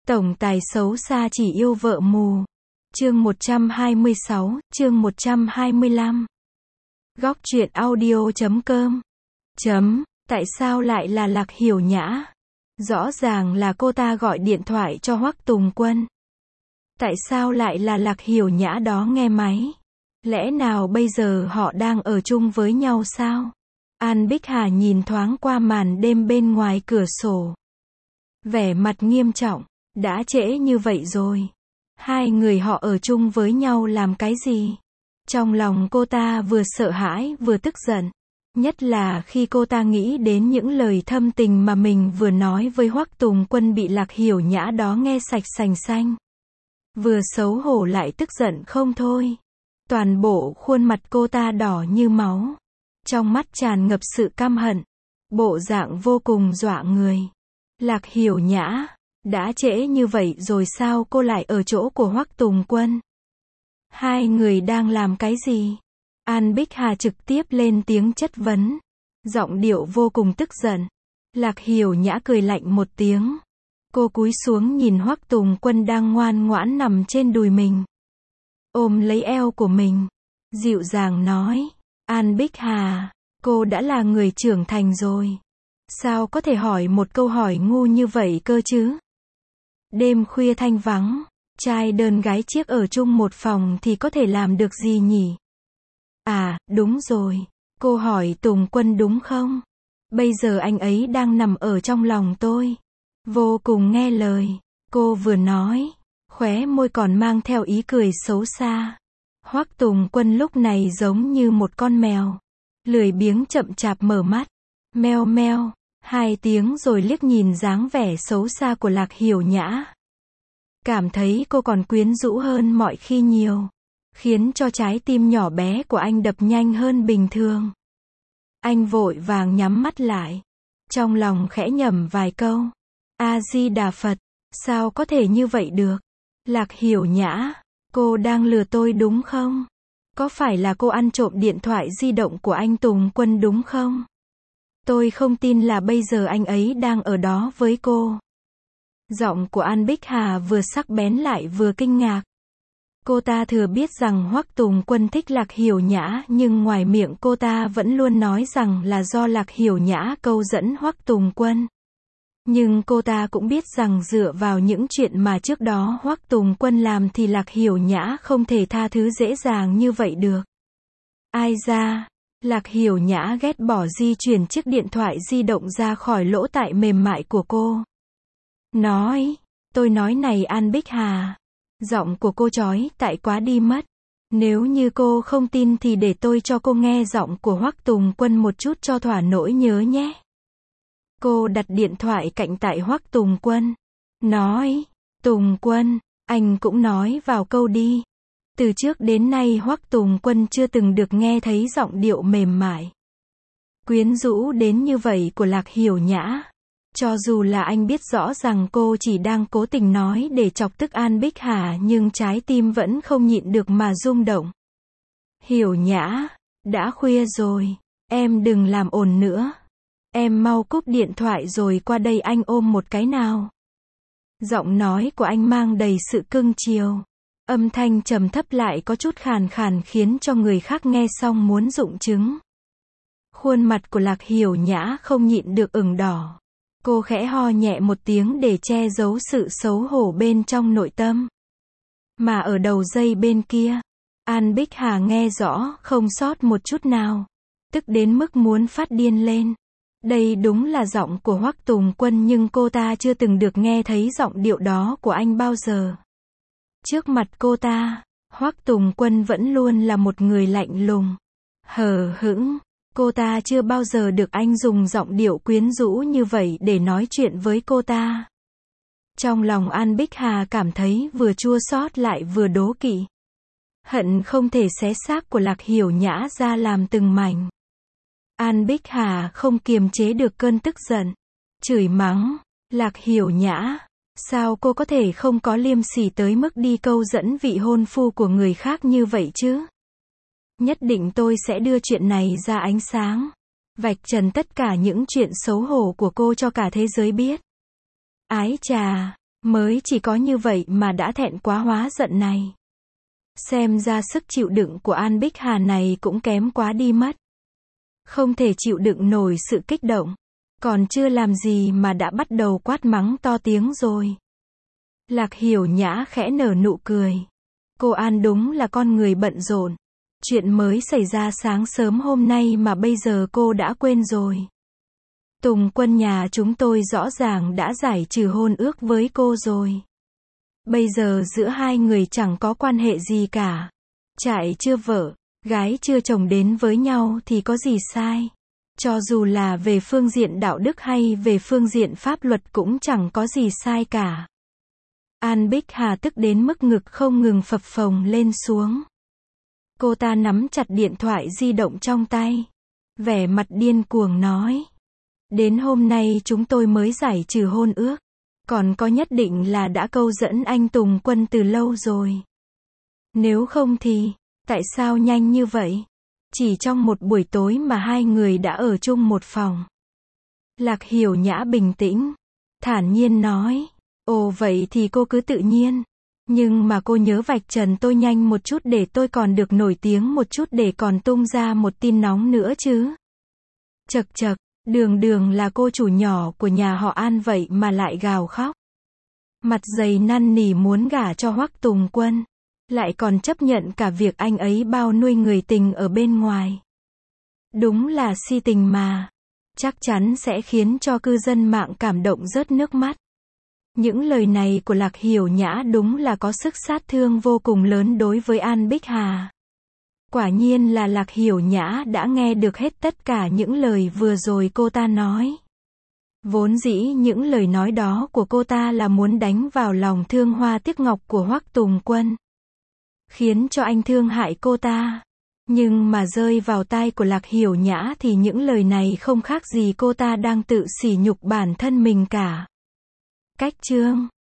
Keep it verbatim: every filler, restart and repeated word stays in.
Tổng tài xấu xa chỉ yêu vợ mù. Chương một trăm hai mươi sáu, chương một trăm hai mươi lăm. Góc truyện audio chấm com. Chấm, tại sao lại là Lạc Hiểu Nhã? Rõ ràng là cô ta gọi điện thoại cho Hoắc Tùng Quân. Tại sao lại là Lạc Hiểu Nhã đó nghe máy? Lẽ nào bây giờ họ đang ở chung với nhau sao? An Bích Hà nhìn thoáng qua màn đêm bên ngoài cửa sổ. Vẻ mặt nghiêm trọng, đã trễ như vậy rồi. Hai người họ ở chung với nhau làm cái gì? Trong lòng cô ta vừa sợ hãi vừa tức giận. Nhất là khi cô ta nghĩ đến những lời thâm tình mà mình vừa nói với Hoắc Tùng Quân bị Lạc Hiểu Nhã đó nghe sạch sành xanh. Vừa xấu hổ lại tức giận không thôi. Toàn bộ khuôn mặt cô ta đỏ như máu. Trong mắt tràn ngập sự căm hận. Bộ dạng vô cùng dọa người. Lạc Hiểu Nhã, đã trễ như vậy rồi sao cô lại ở chỗ của Hoắc Tùng Quân? Hai người đang làm cái gì? An Bích Hà trực tiếp lên tiếng chất vấn. Giọng điệu vô cùng tức giận. Lạc Hiểu Nhã cười lạnh một tiếng. Cô cúi xuống nhìn Hoắc Tùng Quân đang ngoan ngoãn nằm trên đùi mình. Ôm lấy eo của mình. Dịu dàng nói. An Bích Hà, cô đã là người trưởng thành rồi. Sao có thể hỏi một câu hỏi ngu như vậy cơ chứ? Đêm khuya thanh vắng, trai đơn gái chiếc ở chung một phòng thì có thể làm được gì nhỉ? À, đúng rồi. Cô hỏi Tùng Quân đúng không? Bây giờ anh ấy đang nằm ở trong lòng tôi. Vô cùng nghe lời. Cô vừa nói, khóe môi còn mang theo ý cười xấu xa. Hoắc Tùng Quân lúc này giống như một con mèo. Lười biếng chậm chạp mở mắt. Meo meo. Hai tiếng rồi liếc nhìn dáng vẻ xấu xa của Lạc Hiểu Nhã. Cảm thấy cô còn quyến rũ hơn mọi khi nhiều. Khiến cho trái tim nhỏ bé của anh đập nhanh hơn bình thường. Anh vội vàng nhắm mắt lại. Trong lòng khẽ nhẩm vài câu. A-di-đà Phật, sao có thể như vậy được? Lạc Hiểu Nhã, cô đang lừa tôi đúng không? Có phải là cô ăn trộm điện thoại di động của anh Tùng Quân đúng không? Tôi không tin là bây giờ anh ấy đang ở đó với cô. Giọng của An Bích Hà vừa sắc bén lại vừa kinh ngạc. Cô ta thừa biết rằng Hoắc Tùng Quân thích Lạc Hiểu Nhã nhưng ngoài miệng cô ta vẫn luôn nói rằng là do Lạc Hiểu Nhã câu dẫn Hoắc Tùng Quân. Nhưng cô ta cũng biết rằng dựa vào những chuyện mà trước đó Hoắc Tùng Quân làm thì Lạc Hiểu Nhã không thể tha thứ dễ dàng như vậy được. Ai ra? Lạc Hiểu Nhã ghét bỏ di chuyển chiếc điện thoại di động ra khỏi lỗ tai mềm mại của cô. Nói, tôi nói này An Bích Hà. Giọng của cô chói tai quá đi mất. Nếu như cô không tin thì để tôi cho cô nghe giọng của Hoắc Tùng Quân một chút cho thỏa nỗi nhớ nhé. Cô đặt điện thoại cạnh tai Hoắc Tùng Quân. Nói, Tùng Quân, anh cũng nói vào câu đi. Từ trước đến nay Hoắc Tùng Quân chưa từng được nghe thấy giọng điệu mềm mại, quyến rũ đến như vậy của Lạc Hiểu Nhã. Cho dù là anh biết rõ rằng cô chỉ đang cố tình nói để chọc tức An Bích Hà nhưng trái tim vẫn không nhịn được mà rung động. Hiểu Nhã, đã khuya rồi, em đừng làm ồn nữa. Em mau cúp điện thoại rồi qua đây anh ôm một cái nào. Giọng nói của anh mang đầy sự cưng chiều. Âm thanh trầm thấp lại có chút khàn khàn khiến cho người khác nghe xong muốn rụng trứng. Khuôn mặt của Lạc Hiểu Nhã không nhịn được ửng đỏ. Cô khẽ ho nhẹ một tiếng để che giấu sự xấu hổ bên trong nội tâm. Mà ở đầu dây bên kia, An Bích Hà nghe rõ không sót một chút nào. Tức đến mức muốn phát điên lên. Đây đúng là giọng của Hoắc Tùng Quân nhưng cô ta chưa từng được nghe thấy giọng điệu đó của anh bao giờ. Trước mặt cô ta, Hoắc Tùng Quân vẫn luôn là một người lạnh lùng, hờ hững. Cô ta chưa bao giờ được anh dùng giọng điệu quyến rũ như vậy để nói chuyện với cô ta. Trong lòng An Bích Hà cảm thấy vừa chua xót lại vừa đố kỵ. Hận không thể xé xác của Lạc Hiểu Nhã ra làm từng mảnh. An Bích Hà không kiềm chế được cơn tức giận. Chửi mắng, Lạc Hiểu Nhã, sao cô có thể không có liêm sỉ tới mức đi câu dẫn vị hôn phu của người khác như vậy chứ? Nhất định tôi sẽ đưa chuyện này ra ánh sáng. Vạch trần tất cả những chuyện xấu hổ của cô cho cả thế giới biết. Ái chà, Mới chỉ có như vậy mà đã thẹn quá hóa giận này. Xem ra sức chịu đựng của An Bích Hà này cũng kém quá đi mất. Không thể chịu đựng nổi sự kích động. Còn chưa làm gì mà đã bắt đầu quát mắng to tiếng rồi. Lạc Hiểu Nhã khẽ nở nụ cười. Cô An đúng là con người bận rộn. Chuyện mới xảy ra sáng sớm hôm nay mà bây giờ cô đã quên rồi. Tùng Quân nhà chúng tôi rõ ràng đã giải trừ hôn ước với cô rồi. Bây giờ giữa hai người chẳng có quan hệ gì cả. Trai chưa vợ, gái chưa chồng đến với nhau thì có gì sai. Cho dù là về phương diện đạo đức hay về phương diện pháp luật cũng chẳng có gì sai cả. An Bích Hà tức đến mức ngực không ngừng phập phồng lên xuống. Cô ta nắm chặt điện thoại di động trong tay. Vẻ mặt điên cuồng nói. Đến hôm nay chúng tôi mới giải trừ hôn ước. Còn có nhất định là đã câu dẫn anh Tùng Quân từ lâu rồi. Nếu không thì, tại sao nhanh như vậy? Chỉ trong một buổi tối mà hai người đã ở chung một phòng. Lạc Hiểu Nhã bình tĩnh, thản nhiên nói. Ồ vậy thì cô cứ tự nhiên. Nhưng mà cô nhớ vạch trần tôi nhanh một chút để tôi còn được nổi tiếng một chút để còn tung ra một tin nóng nữa chứ. Chật chật, đường đường là cô chủ nhỏ của nhà họ An vậy mà lại gào khóc. Mặt dày năn nỉ muốn gả cho Hoắc Tùng Quân. Lại còn chấp nhận cả việc anh ấy bao nuôi người tình ở bên ngoài. Đúng là si tình mà. Chắc chắn sẽ khiến cho cư dân mạng cảm động rớt nước mắt. Những lời này của Lạc Hiểu Nhã đúng là có sức sát thương vô cùng lớn đối với An Bích Hà. Quả nhiên là Lạc Hiểu Nhã đã nghe được hết tất cả những lời vừa rồi cô ta nói. Vốn dĩ những lời nói đó của cô ta là muốn đánh vào lòng thương hoa tiếc ngọc của Hoắc Tùng Quân. Khiến cho anh thương hại cô ta. Nhưng mà rơi vào tai của Lạc Hiểu Nhã thì những lời này không khác gì cô ta đang tự sỉ nhục bản thân mình cả. Cách chương